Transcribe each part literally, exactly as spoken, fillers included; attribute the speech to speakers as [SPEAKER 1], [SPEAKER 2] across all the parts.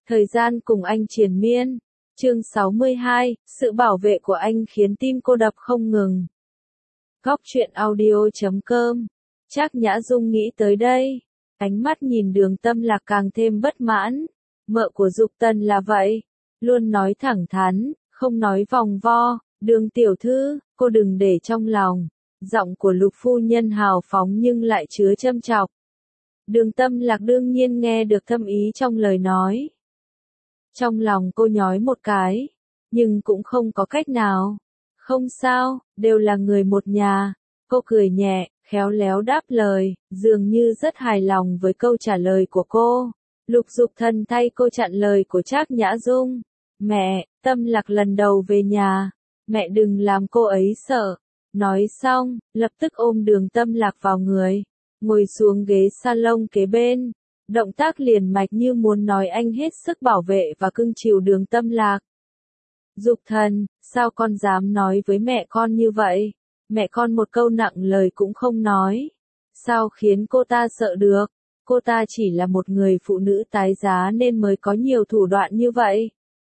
[SPEAKER 1] Thời gian cùng anh triền miên. Chương sáu mươi hai, sự bảo vệ của anh khiến tim cô đập không ngừng. Góc truyện audio chấm com. Trác Nhã Dung nghĩ tới đây, ánh mắt nhìn Đường Tâm Lạc càng thêm bất mãn. Mợ của Dục Tần là vậy, luôn nói thẳng thắn, không nói vòng vo. Đường tiểu thư, cô đừng để trong lòng. Giọng của Lục phu nhân hào phóng nhưng lại chứa châm chọc. Đường Tâm Lạc đương nhiên nghe được thâm ý trong lời nói. Trong lòng cô nhói một cái, nhưng cũng không có cách nào. Không sao, đều là người một nhà. Cô cười nhẹ, khéo léo đáp lời, dường như rất hài lòng với câu trả lời của cô. Lục Dục Thần thay cô chặn lời của Trác Nhã Dung. Mẹ, Tâm Lạc lần đầu về nhà, mẹ đừng làm cô ấy sợ. Nói xong, lập tức ôm Đường Tâm Lạc vào người, ngồi xuống ghế salon kế bên. Động tác liền mạch như muốn nói anh hết sức bảo vệ và cưng chiều Đường Tâm Lạc. Dục Thần, sao con dám nói với mẹ con như vậy? Mẹ con một câu nặng lời cũng không nói. Sao khiến cô ta sợ được? Cô ta chỉ là một người phụ nữ tái giá nên mới có nhiều thủ đoạn như vậy.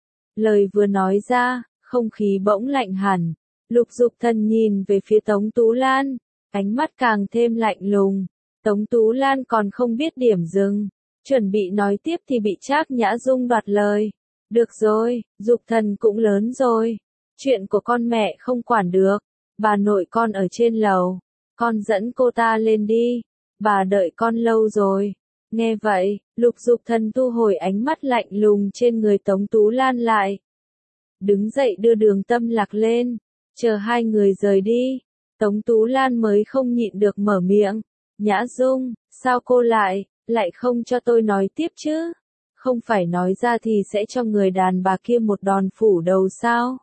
[SPEAKER 1] Lời vừa nói ra, không khí bỗng lạnh hẳn. Lục Dục Thần nhìn về phía Tống Tú Lan, ánh mắt càng thêm lạnh lùng. Tống Tú Lan còn không biết điểm dừng, chuẩn bị nói tiếp thì bị Trác Nhã Dung đoạt lời. Được rồi, Dục Thần cũng lớn rồi, chuyện của con mẹ không quản được, bà nội con ở trên lầu, con dẫn cô ta lên đi, bà đợi con lâu rồi. Nghe vậy, Lục Dục Thần thu hồi ánh mắt lạnh lùng trên người Tống Tú Lan lại. Đứng dậy đưa Đường Tâm Lạc lên, chờ hai người rời đi, Tống Tú Lan mới không nhịn được mở miệng. Nhã Dung, sao cô lại, lại không cho tôi nói tiếp chứ? Không phải nói ra thì sẽ cho người đàn bà kia một đòn phủ đầu sao?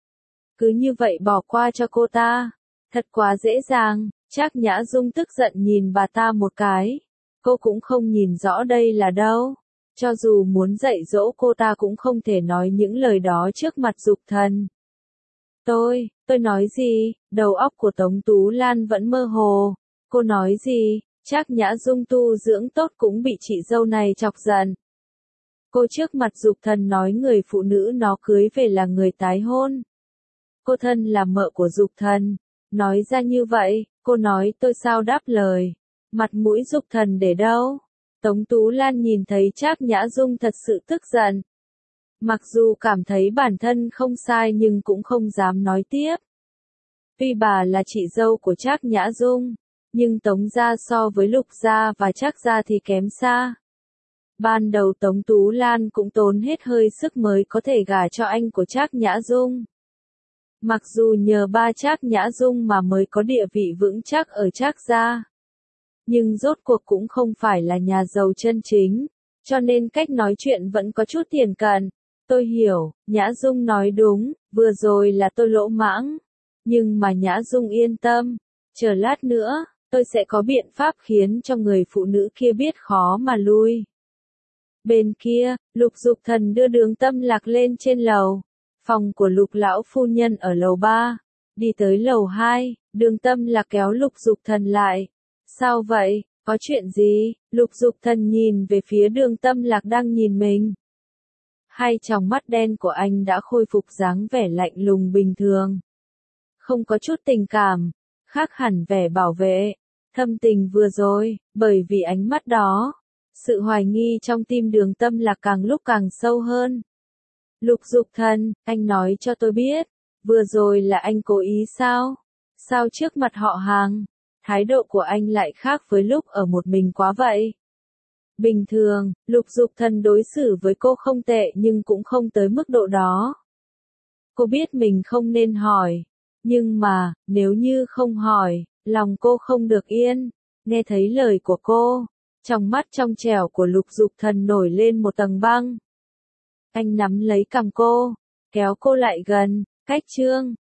[SPEAKER 1] Cứ như vậy bỏ qua cho cô ta. Thật quá dễ dàng. Trác Nhã Dung tức giận nhìn bà ta một cái. Cô cũng không nhìn rõ đây là đâu. Cho dù muốn dạy dỗ cô ta cũng không thể nói những lời đó trước mặt Dục Thần. Tôi, tôi nói gì? Đầu óc của Tống Tú Lan vẫn mơ hồ. Cô nói gì? Trác Nhã Dung tu dưỡng tốt cũng bị chị dâu này chọc giận. Cô trước mặt Dục Thần nói người phụ nữ nó cưới về là người tái hôn. Cô thân là mợ của Dục Thần. Nói ra như vậy, cô nói tôi sao đáp lời. Mặt mũi Dục Thần để đâu? Tống Tú Lan nhìn thấy Trác Nhã Dung thật sự tức giận. Mặc dù cảm thấy bản thân không sai nhưng cũng không dám nói tiếp. Tuy bà là chị dâu của Trác Nhã Dung, nhưng Tống gia so với Lục gia và Trác gia thì kém xa. Ban đầu Tống Tú Lan cũng tốn hết hơi sức mới có thể gả cho anh của Trác Nhã Dung. Mặc dù nhờ ba Trác Nhã Dung mà mới có địa vị vững chắc ở Trác gia, nhưng rốt cuộc cũng không phải là nhà giàu chân chính, cho nên cách nói chuyện vẫn có chút thiển cận. Tôi hiểu, Nhã Dung nói đúng, vừa rồi là tôi lỗ mãng. Nhưng mà Nhã Dung yên tâm, chờ lát nữa, tôi sẽ có biện pháp khiến cho người phụ nữ kia biết khó mà lui. Bên kia, Lục Dục Thần đưa Đường Tâm Lạc lên trên lầu. Phòng của Lục lão phu nhân ở lầu ba. Đi tới lầu hai, Đường Tâm Lạc kéo Lục Dục Thần lại. Sao vậy, có chuyện gì? Lục Dục Thần nhìn về phía Đường Tâm Lạc đang nhìn mình. Hai tròng mắt đen của anh đã khôi phục dáng vẻ lạnh lùng bình thường. Không có chút tình cảm, khác hẳn vẻ bảo vệ, thâm tình vừa rồi, bởi vì ánh mắt đó, sự hoài nghi trong tim Đường Tâm Lạc càng lúc càng sâu hơn. Lục Dục Thần, anh nói cho tôi biết, vừa rồi là anh cố ý sao? Sao trước mặt họ hàng, thái độ của anh lại khác với lúc ở một mình quá vậy? Bình thường, Lục Dục Thần đối xử với cô không tệ nhưng cũng không tới mức độ đó. Cô biết mình không nên hỏi. Nhưng mà, nếu như không hỏi, lòng cô không được yên. Nghe thấy lời của cô, trong mắt trong trẻo của Lục Dục Thần nổi lên một tầng băng. Anh nắm lấy cằm cô, kéo cô lại gần, cách chương,